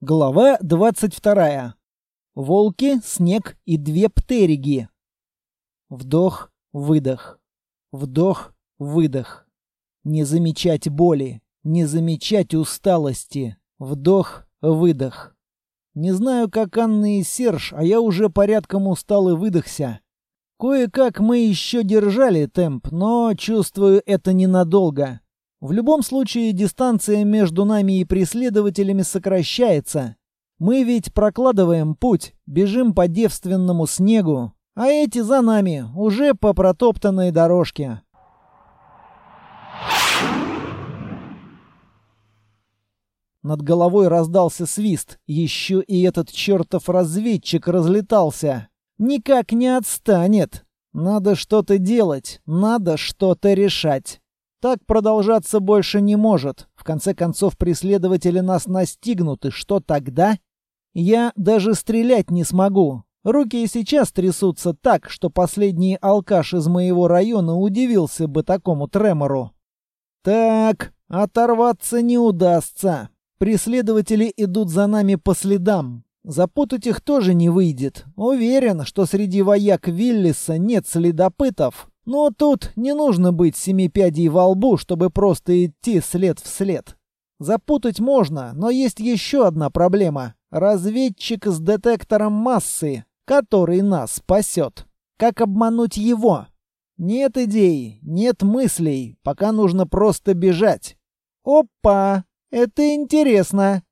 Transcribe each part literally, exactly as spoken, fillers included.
Глава двадцать вторая. Волки, снег и две птериги. Вдох, выдох. Вдох, выдох. Не замечать боли, не замечать усталости. Вдох, выдох. Не знаю, как Анна и Серж, а я уже порядком устал и выдохся. Кое-как мы еще держали темп, но чувствую, это ненадолго. В любом случае, дистанция между нами и преследователями сокращается. Мы ведь прокладываем путь, бежим по девственному снегу, а эти за нами, уже по протоптанной дорожке. Над головой раздался свист, еще и этот чертов разведчик разлетался. Никак не отстанет. Надо что-то делать, надо что-то решать. Так продолжаться больше не может. В конце концов, преследователи нас настигнут, и что тогда? Я даже стрелять не смогу. Руки и сейчас трясутся так, что последний алкаш из моего района удивился бы такому тремору. Так, оторваться не удастся. Преследователи идут за нами по следам. Запутать их тоже не выйдет. Уверен, что среди вояк Виллиса нет следопытов. Но тут не нужно быть семи пядей во лбу, чтобы просто идти след в след. Запутать можно, но есть еще одна проблема. Разведчик с детектором массы, который нас спасет. Как обмануть его? Нет идей, нет мыслей, пока нужно просто бежать. Опа! Это интересно.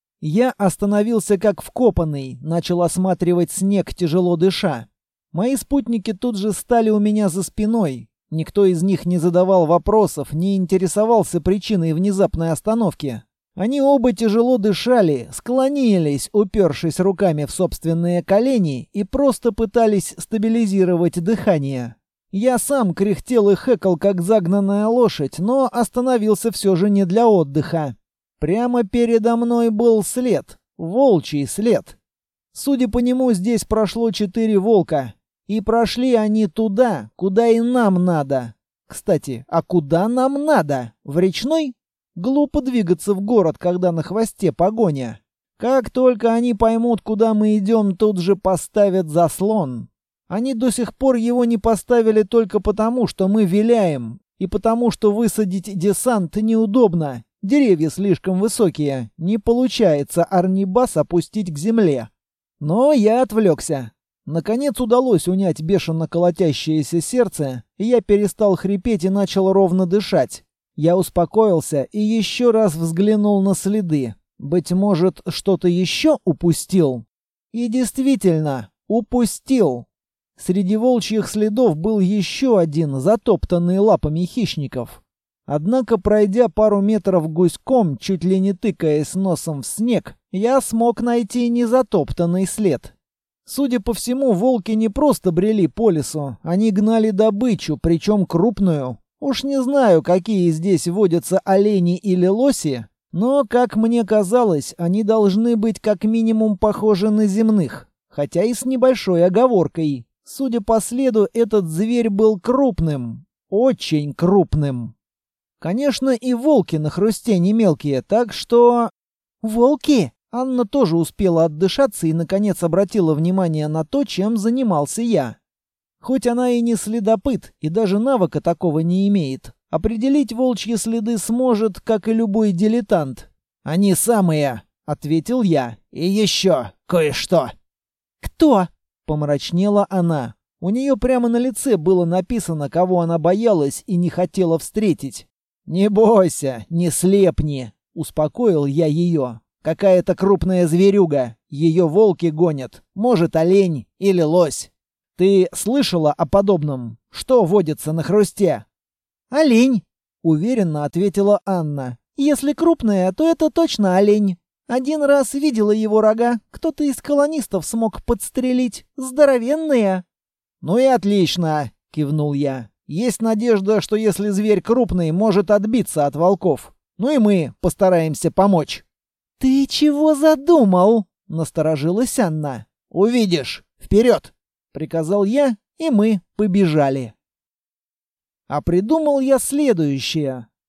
Я остановился как вкопанный, начал осматривать снег, тяжело дыша. Мои спутники тут же стали у меня за спиной. Никто из них не задавал вопросов, не интересовался причиной внезапной остановки. Они оба тяжело дышали, склонились, упершись руками в собственные колени, и просто пытались стабилизировать дыхание. Я сам кряхтел и хэкал, как загнанная лошадь, но остановился все же не для отдыха. Прямо передо мной был след, волчий след. Судя по нему, здесь прошло четыре волка. И прошли они туда, куда и нам надо. Кстати, а куда нам надо? В речной? Глупо двигаться в город, когда на хвосте погоня. Как только они поймут, куда мы идем, тут же поставят заслон. Они до сих пор его не поставили только потому, что мы виляем, и потому, что высадить десант неудобно. Деревья слишком высокие, не получается арнибас опустить к земле. Но я отвлекся. Наконец удалось унять бешено колотящееся сердце, и я перестал хрипеть и начал ровно дышать. Я успокоился и еще раз взглянул на следы. Быть может, что-то еще упустил? И действительно, упустил. Среди волчьих следов был еще один, затоптанный лапами хищников. Однако, пройдя пару метров гуськом, чуть ли не тыкаясь носом в снег, я смог найти незатоптанный след. Судя по всему, волки не просто брели по лесу, они гнали добычу, причем крупную. Уж не знаю, какие здесь водятся олени или лоси, но, как мне казалось, они должны быть как минимум похожи на земных, хотя и с небольшой оговоркой. Судя по следу, этот зверь был крупным, очень крупным. Конечно, и волки на хрусте не мелкие, так что... Волки! Анна тоже успела отдышаться и, наконец, обратила внимание на то, чем занимался я. Хоть она и не следопыт, и даже навыка такого не имеет, определить волчьи следы сможет, как и любой дилетант. «Они самые», — ответил я. «И еще кое-что». «Кто?» — помрачнела она. У нее прямо на лице было написано, кого она боялась и не хотела встретить. «Не бойся, не слепни», — успокоил я ее. «Какая-то крупная зверюга. Ее волки гонят. Может, олень или лось. Ты слышала о подобном? Что водится на хрусте?» «Олень», — уверенно ответила Анна. «Если крупная, то это точно олень. Один раз видела его рога. Кто-то из колонистов смог подстрелить. Здоровенные». «Ну и отлично», — кивнул я. «Есть надежда, что если зверь крупный, может отбиться от волков. Ну и мы постараемся помочь». «Ты чего задумал?» — насторожилась Анна. «Увидишь. Вперед!» — приказал я, и мы побежали. А придумал я следующее.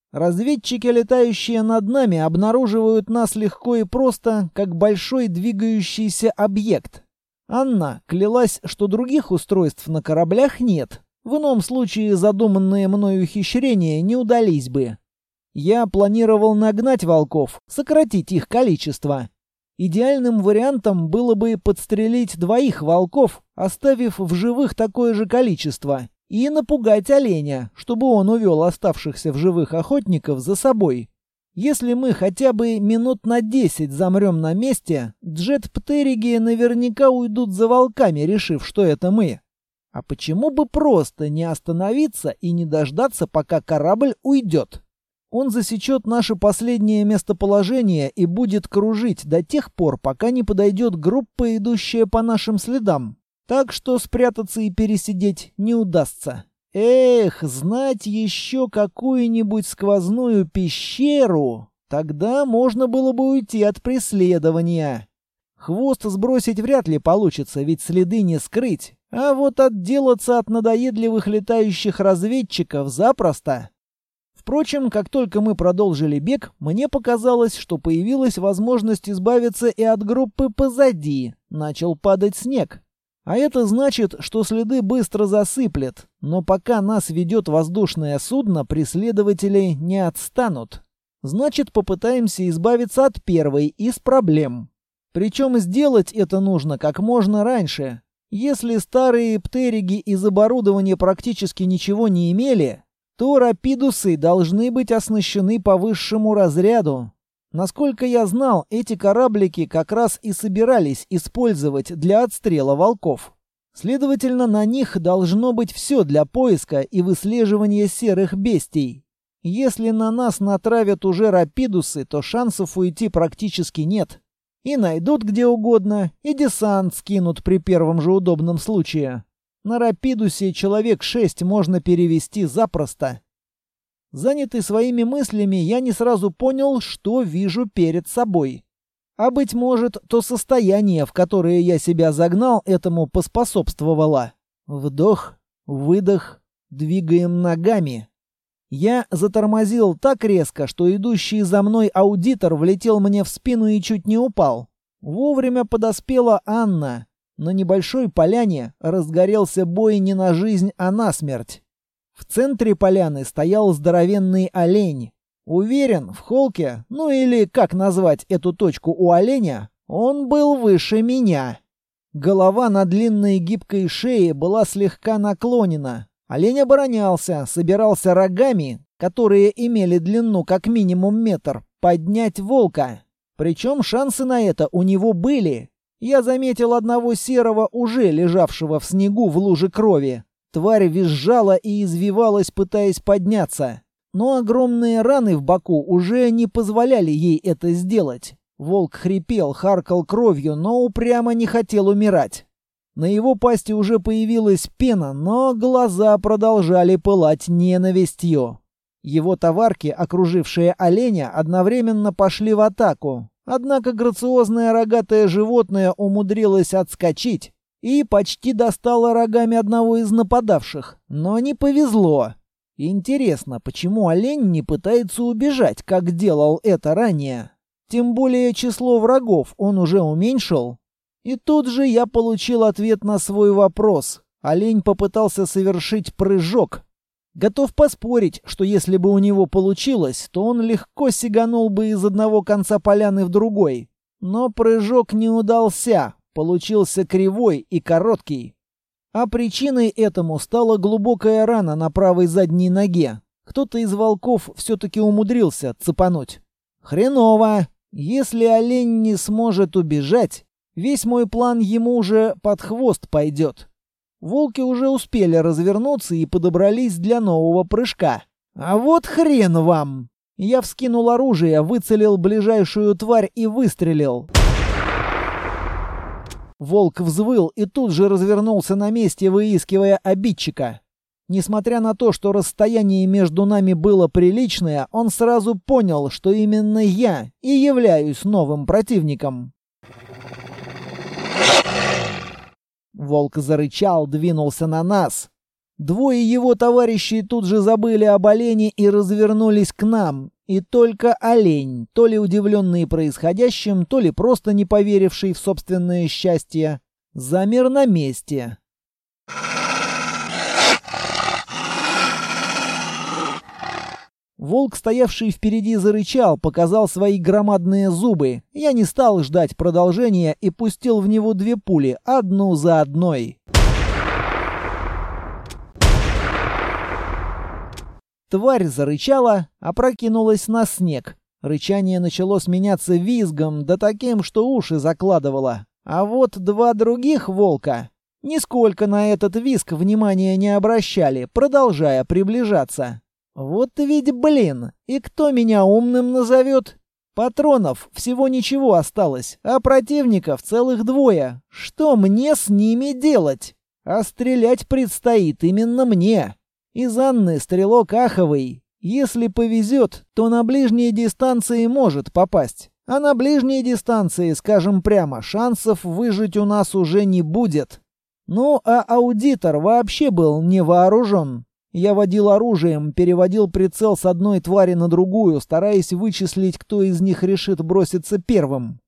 Разведчики, летающие над нами, обнаруживают нас легко и просто, как большой двигающийся объект. Анна клялась, что других устройств на кораблях нет. В ином случае задуманные мною ухищрения не удались бы. Я планировал нагнать волков, сократить их количество. Идеальным вариантом было бы подстрелить двоих волков, оставив в живых такое же количество, и напугать оленя, чтобы он увел оставшихся в живых охотников за собой. Если мы хотя бы минут на десять замрем на месте, джет-птериги наверняка уйдут за волками, решив, что это мы. А почему бы просто не остановиться и не дождаться, пока корабль уйдет? Он засечет наше последнее местоположение и будет кружить до тех пор, пока не подойдет группа, идущая по нашим следам. Так что спрятаться и пересидеть не удастся. Эх, знать еще какую-нибудь сквозную пещеру, тогда можно было бы уйти от преследования. Хвост сбросить вряд ли получится, ведь следы не скрыть. А вот отделаться от надоедливых летающих разведчиков запросто. Впрочем, как только мы продолжили бег, мне показалось, что появилась возможность избавиться и от группы позади. Начал падать снег. А это значит, что следы быстро засыплет, но пока нас ведет воздушное судно, преследователи не отстанут. Значит, попытаемся избавиться от первой из проблем. Причем сделать это нужно как можно раньше. Если старые птериги из оборудования практически ничего не имели, то рапидусы должны быть оснащены по высшему разряду. Насколько я знал, эти кораблики как раз и собирались использовать для отстрела волков. Следовательно, на них должно быть все для поиска и выслеживания серых бестий. Если на нас натравят уже рапидусы, то шансов уйти практически нет. И найдут где угодно, и десант скинут при первом же удобном случае. На рапидусе человек шесть можно перевести запросто. Занятый своими мыслями, я не сразу понял, что вижу перед собой. А быть может, то состояние, в которое я себя загнал, этому поспособствовало. Вдох, выдох, двигаем ногами. Я затормозил так резко, что идущий за мной аудитор влетел мне в спину и чуть не упал. Вовремя подоспела Анна. На небольшой поляне разгорелся бой не на жизнь, а на смерть. В центре поляны стоял здоровенный олень. Уверен, в холке, ну или как назвать эту точку у оленя, он был выше меня. Голова на длинной гибкой шее была слегка наклонена. Олень оборонялся, собирался рогами, которые имели длину как минимум метр, поднять волка. Причем шансы на это у него были. Я заметил одного серого, уже лежавшего в снегу в луже крови. Тварь визжала и извивалась, пытаясь подняться. Но огромные раны в боку уже не позволяли ей это сделать. Волк хрипел, харкал кровью, но упрямо не хотел умирать. На его пасти уже появилась пена, но глаза продолжали пылать ненавистью. Его товарки, окружившие оленя, одновременно пошли в атаку. Однако грациозное рогатое животное умудрилось отскочить и почти достало рогами одного из нападавших, но не повезло. Интересно, почему олень не пытается убежать, как делал это ранее? Тем более число врагов он уже уменьшил. И тут же я получил ответ на свой вопрос. Олень попытался совершить прыжок. Готов поспорить, что если бы у него получилось, то он легко сиганул бы из одного конца поляны в другой. Но прыжок не удался. Получился кривой и короткий. А причиной этому стала глубокая рана на правой задней ноге. Кто-то из волков все-таки умудрился цепануть. Хреново. Если олень не сможет убежать, весь мой план ему уже под хвост пойдет. Волки уже успели развернуться и подобрались для нового прыжка. А вот хрен вам! Я вскинул оружие, выцелил ближайшую тварь и выстрелил. Волк взвыл и тут же развернулся на месте, выискивая обидчика. Несмотря на то, что расстояние между нами было приличное, он сразу понял, что именно я и являюсь новым противником. Волк зарычал, двинулся на нас. Двое его товарищей тут же забыли об олене и развернулись к нам. И только олень, то ли удивленный происходящим, то ли просто не поверивший в собственное счастье, замер на месте. Волк, стоявший впереди, зарычал, показал свои громадные зубы. Я не стал ждать продолжения и пустил в него две пули, одну за одной. Тварь зарычала, опрокинулась на снег. Рычание начало сменяться визгом, да таким, что уши закладывало. А вот два других волка нисколько на этот визг внимания не обращали, продолжая приближаться. Вот ведь блин, и кто меня умным назовет? Патронов всего ничего осталось, а противников целых двое. Что мне с ними делать? А стрелять предстоит именно мне. Из Анны стрелок аховый. Если повезет, то на ближние дистанции может попасть. А на ближней дистанции, скажем прямо, шансов выжить у нас уже не будет. Ну, а аудитор вообще был не вооружен. Я водил оружием, переводил прицел с одной твари на другую, стараясь вычислить, кто из них решит броситься первым.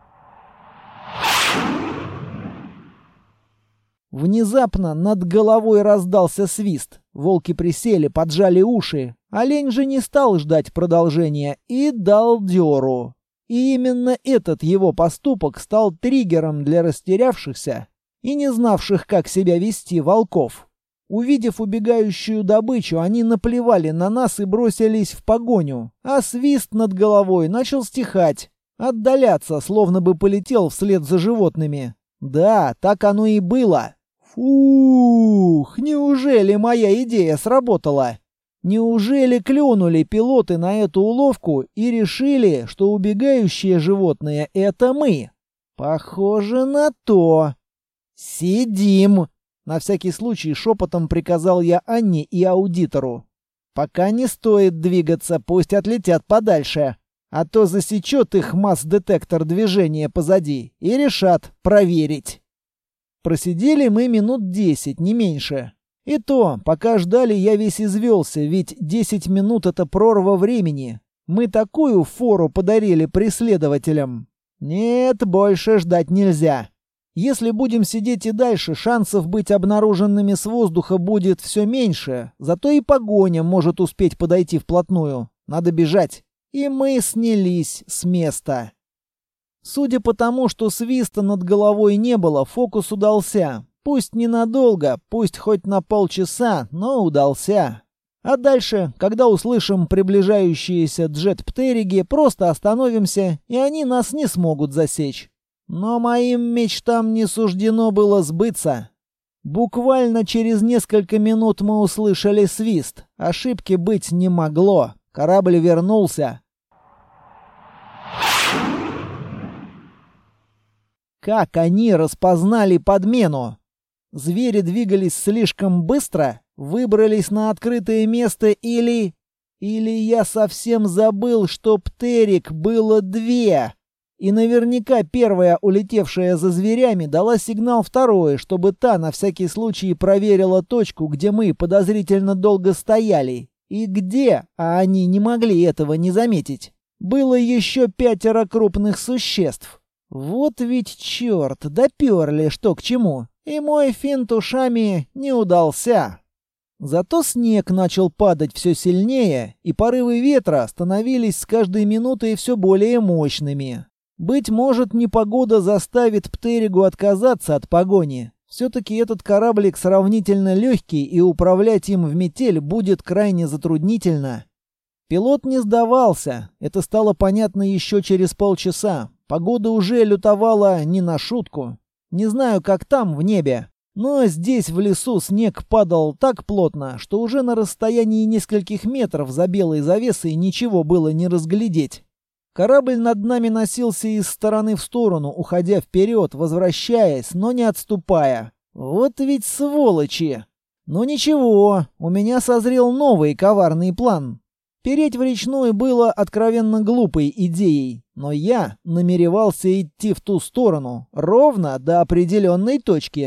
Внезапно над головой раздался свист. Волки присели, поджали уши. Олень же не стал ждать продолжения и дал дёру. И именно этот его поступок стал триггером для растерявшихся и не знавших, как себя вести волков. Увидев убегающую добычу, они наплевали на нас и бросились в погоню, а свист над головой начал стихать, отдаляться, словно бы полетел вслед за животными. Да, так оно и было. Фух, неужели моя идея сработала? Неужели клюнули пилоты на эту уловку и решили, что убегающие животные — это мы? Похоже на то. «Сидим!» — на всякий случай шепотом приказал я Анне и аудитору. «Пока не стоит двигаться, пусть отлетят подальше, а то засечет их масс-детектор движения позади и решат проверить». Просидели мы минут десять, не меньше. И то, пока ждали, я весь извелся, ведь десять минут — это прорва времени. Мы такую фору подарили преследователям. Нет, больше ждать нельзя. Если будем сидеть и дальше, шансов быть обнаруженными с воздуха будет все меньше, зато и погоня может успеть подойти вплотную. Надо бежать. И мы снялись с места. Судя по тому, что свиста над головой не было, фокус удался. Пусть ненадолго, пусть хоть на полчаса, но удался. А дальше, когда услышим приближающиеся джет-птериги, просто остановимся, и они нас не смогут засечь. Но моим мечтам не суждено было сбыться. Буквально через несколько минут мы услышали свист. Ошибки быть не могло. Корабль вернулся. Как они распознали подмену? Звери двигались слишком быстро, выбрались на открытое место или... Или я совсем забыл, что птерик было две. И наверняка первая, улетевшая за зверями, дала сигнал второй, чтобы та на всякий случай проверила точку, где мы подозрительно долго стояли. И где, а они не могли этого не заметить, было еще пятеро крупных существ. Вот ведь черт, доперли что к чему, и мой финт ушами не удался. Зато снег начал падать все сильнее, и порывы ветра становились с каждой минутой все более мощными. Быть может, непогода заставит птеригу отказаться от погони. Все-таки этот кораблик сравнительно легкий, и управлять им в метель будет крайне затруднительно. Пилот не сдавался, это стало понятно еще через полчаса. Погода уже лютовала не на шутку. Не знаю, как там, в небе. Но здесь, в лесу, снег падал так плотно, что уже на расстоянии нескольких метров за белой завесой ничего было не разглядеть. Корабль над нами носился из стороны в сторону, уходя вперед, возвращаясь, но не отступая. Вот ведь сволочи! Но ничего, у меня созрел новый коварный план. Переть в речную было откровенно глупой идеей, но я намеревался идти в ту сторону, ровно до определенной точки.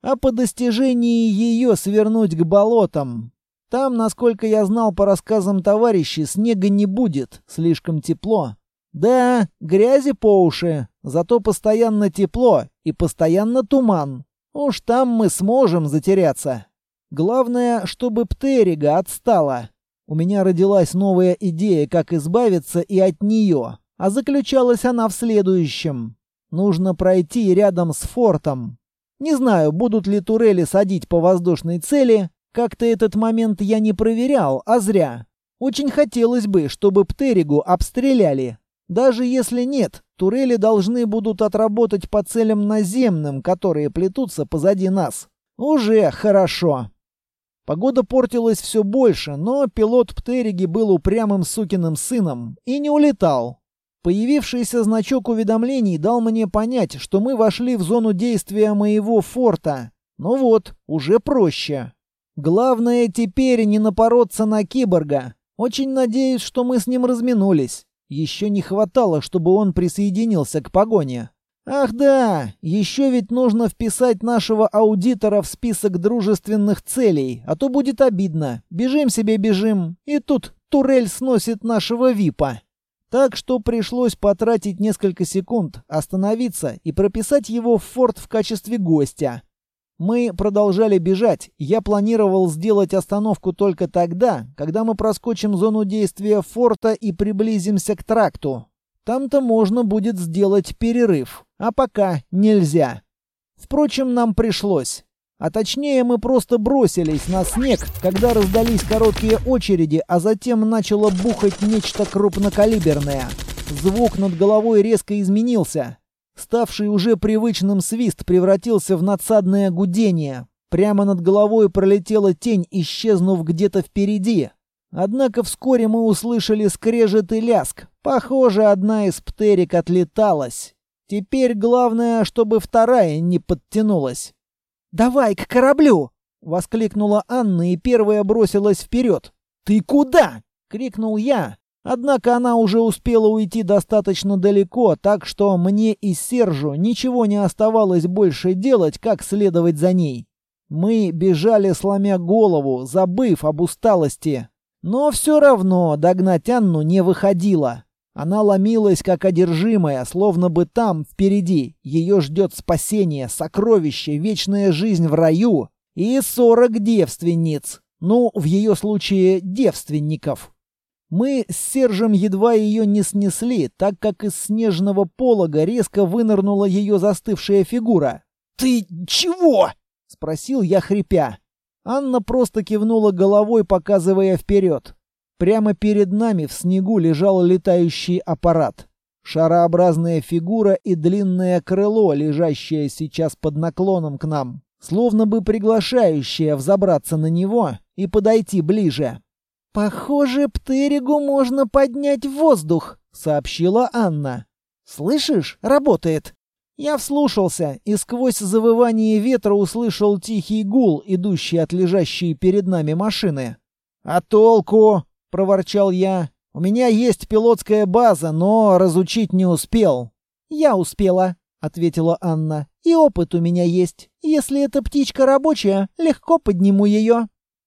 а по достижении ее свернуть к болотам. Там, насколько я знал по рассказам товарищей, снега не будет, слишком тепло. Да, грязи по уши, зато постоянно тепло и постоянно туман. Уж там мы сможем затеряться. Главное, чтобы Птерига отстала. У меня родилась новая идея, как избавиться и от нее, а заключалась она в следующем. Нужно пройти рядом с фортом. Не знаю, будут ли турели садить по воздушной цели. Как-то этот момент я не проверял, а зря. Очень хотелось бы, чтобы Птеригу обстреляли. Даже если нет, турели должны будут отработать по целям наземным, которые плетутся позади нас. Уже хорошо. Погода портилась все больше, но пилот Птериги был упрямым сукиным сыном и не улетал. Появившийся значок уведомлений дал мне понять, что мы вошли в зону действия моего форта. Ну вот, уже проще. Главное теперь не напороться на киборга. Очень надеюсь, что мы с ним разминулись. Еще не хватало, чтобы он присоединился к погоне. Ах да, еще ведь нужно вписать нашего аудитора в список дружественных целей, а то будет обидно. Бежим себе бежим, и тут турель сносит нашего випа. Так что пришлось потратить несколько секунд, остановиться и прописать его в форт в качестве гостя. Мы продолжали бежать. Я планировал сделать остановку только тогда, когда мы проскочим зону действия форта и приблизимся к тракту. Там-то можно будет сделать перерыв, а пока нельзя. Впрочем, нам пришлось. А точнее, мы просто бросились на снег, когда раздались короткие очереди, а затем начало бухать нечто крупнокалиберное. Звук над головой резко изменился. Ставший уже привычным свист превратился в надсадное гудение. Прямо над головой пролетела тень, исчезнув где-то впереди. Однако вскоре мы услышали скрежет и ляск. Похоже, одна из птерик отлеталась. Теперь главное, чтобы вторая не подтянулась. «Давай к кораблю!» — воскликнула Анна и первая бросилась вперед. «Ты куда?» — крикнул я. Однако она уже успела уйти достаточно далеко, так что мне и Сержу ничего не оставалось больше делать, как следовать за ней. Мы бежали, сломя голову, забыв об усталости. Но все равно догнать Анну не выходило. Она ломилась, как одержимая, словно бы там, впереди, ее ждет спасение, сокровище, вечная жизнь в раю и сорок девственниц. Ну, в ее случае, девственников. Мы с Сержем едва ее не снесли, так как из снежного полога резко вынырнула ее застывшая фигура. «Ты чего?» — спросил я, хрипя. Анна просто кивнула головой, показывая вперед. Прямо перед нами в снегу лежал летающий аппарат. Шарообразная фигура и длинное крыло, лежащее сейчас под наклоном к нам, словно бы приглашающее взобраться на него и подойти ближе. «Похоже, Птеригу можно поднять в воздух», — сообщила Анна. «Слышишь? Работает». Я вслушался и сквозь завывание ветра услышал тихий гул, идущий от лежащей перед нами машины. «А толку?» — проворчал я. «У меня есть пилотская база, но разучить не успел». «Я успела», — ответила Анна. «И опыт у меня есть. Если эта птичка рабочая, легко подниму ее».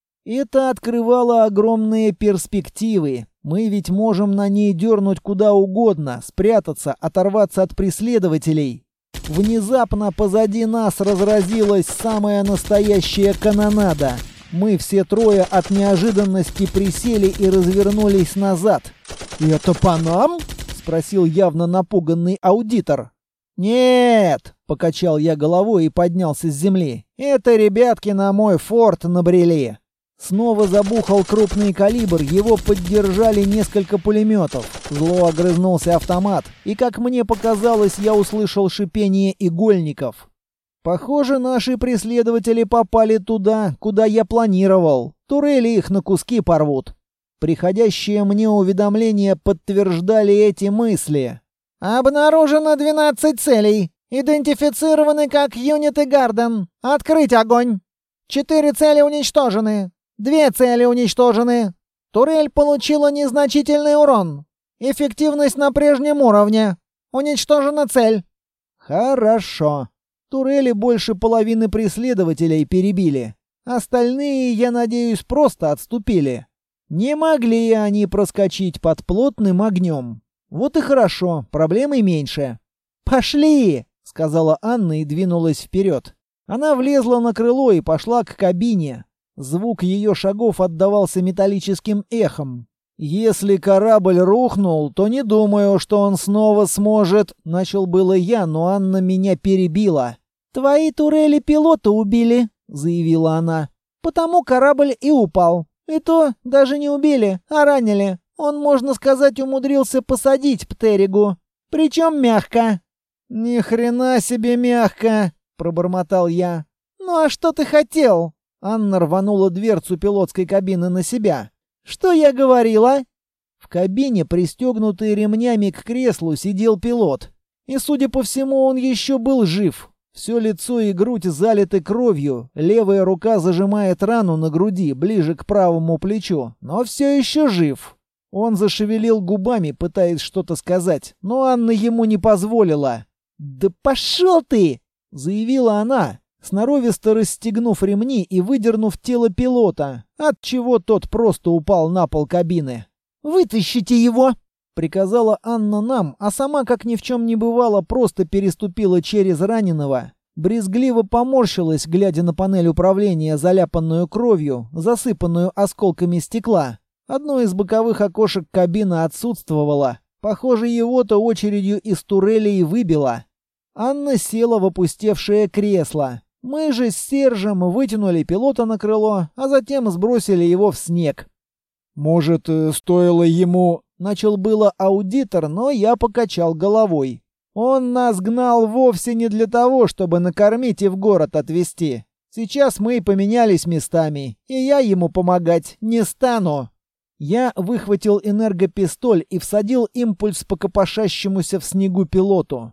Это открывало огромные перспективы. Мы ведь можем на ней дернуть куда угодно, спрятаться, оторваться от преследователей. Внезапно позади нас разразилась самая настоящая канонада. Мы все трое от неожиданности присели и развернулись назад. «Это по нам?» — спросил явно напуганный аудитор. «Нет!» — покачал я головой и поднялся с земли. «Это ребятки на мой форт набрели». Снова забухал крупный калибр, его поддержали несколько пулеметов. Зло огрызнулся автомат, и, как мне показалось, я услышал шипение игольников. Похоже, наши преследователи попали туда, куда я планировал. Турели их на куски порвут. Приходящие мне уведомления подтверждали эти мысли. «Обнаружено двенадцать целей. Идентифицированы как юниты Гарден. Открыть огонь. Четыре цели уничтожены. Две цели уничтожены. Турель получила незначительный урон. Эффективность на прежнем уровне. Уничтожена цель». «Хорошо». Турели больше половины преследователей перебили. Остальные, я надеюсь, просто отступили. Не могли они проскочить под плотным огнем. Вот и хорошо, проблемы меньше. «Пошли!» — сказала Анна и двинулась вперед. Она влезла на крыло и пошла к кабине. Звук ее шагов отдавался металлическим эхом. «Если корабль рухнул, то не думаю, что он снова сможет...» Начал было я, но Анна меня перебила. «Твои турели пилота убили», — заявила она. «Потому корабль и упал. И то даже не убили, а ранили. Он, можно сказать, умудрился посадить Птеригу. Причем мягко». «Ни хрена себе мягко», — пробормотал я. «Ну а что ты хотел?» Анна рванула дверцу пилотской кабины на себя. «Что я говорила?» В кабине, пристегнутый ремнями к креслу, сидел пилот. И, судя по всему, он еще был жив. Все лицо и грудь залиты кровью, левая рука зажимает рану на груди, ближе к правому плечу, но все еще жив. Он зашевелил губами, пытаясь что-то сказать, но Анна ему не позволила. «Да пошел ты!» — заявила она, сноровисто расстегнув ремни и выдернув тело пилота, отчего тот просто упал на пол кабины. «Вытащите его!» — приказала Анна нам, а сама, как ни в чем не бывало, просто переступила через раненого, брезгливо поморщилась, глядя на панель управления, заляпанную кровью, засыпанную осколками стекла. Одно из боковых окошек кабины отсутствовало. Похоже, его-то очередью из турелей выбило. Анна села в опустевшее кресло. Мы же с Сержем вытянули пилота на крыло, а затем сбросили его в снег. «Может, стоило ему...» — начал было аудитор, но я покачал головой. «Он нас гнал вовсе не для того, чтобы накормить и в город отвезти. Сейчас мы поменялись местами, и я ему помогать не стану». Я выхватил энергопистоль и всадил импульс по копошащемуся в снегу пилоту.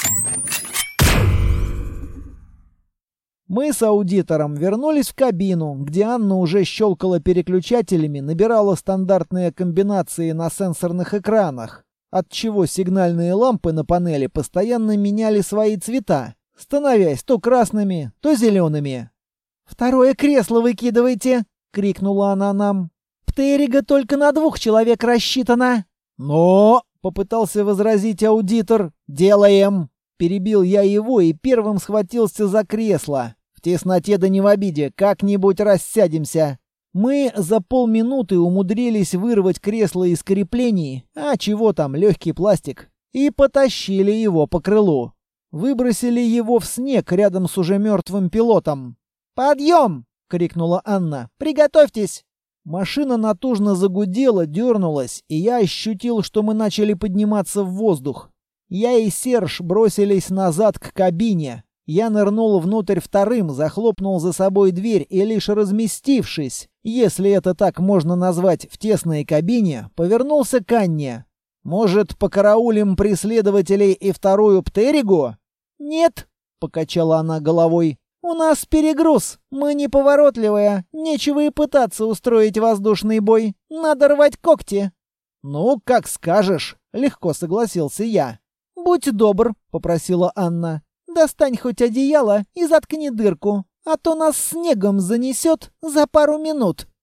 Мы с аудитором вернулись в кабину, где Анна уже щелкала переключателями, набирала стандартные комбинации на сенсорных экранах, отчего сигнальные лампы на панели постоянно меняли свои цвета, становясь то красными, то зелеными. «Второе кресло выкидывайте!» — крикнула она нам. «Птерига только на двух человек рассчитана». «Но!» — попытался возразить аудитор. «Делаем!» — перебил я его и первым схватился за кресло. «В тесноте да не в обиде, как-нибудь рассядемся». Мы за полминуты умудрились вырвать кресло из креплений, а чего там, легкий пластик, и потащили его по крылу. Выбросили его в снег рядом с уже мертвым пилотом. «Подъем!» — крикнула Анна. «Приготовьтесь!» Машина натужно загудела, дернулась, и я ощутил, что мы начали подниматься в воздух. Я и Серж бросились назад к кабине. Я нырнул внутрь вторым, захлопнул за собой дверь и, лишь разместившись, если это так можно назвать, в тесной кабине, повернулся к Анне. «Может, покараулим преследователей и вторую Птеригу?» «Нет», — покачала она головой. «У нас перегруз. Мы неповоротливые. Нечего и пытаться устроить воздушный бой. Надо рвать когти». «Ну, как скажешь», — легко согласился я. «Будь добр», — попросила Анна. «Достань хоть одеяло и заткни дырку, а то нас снегом занесет за пару минут».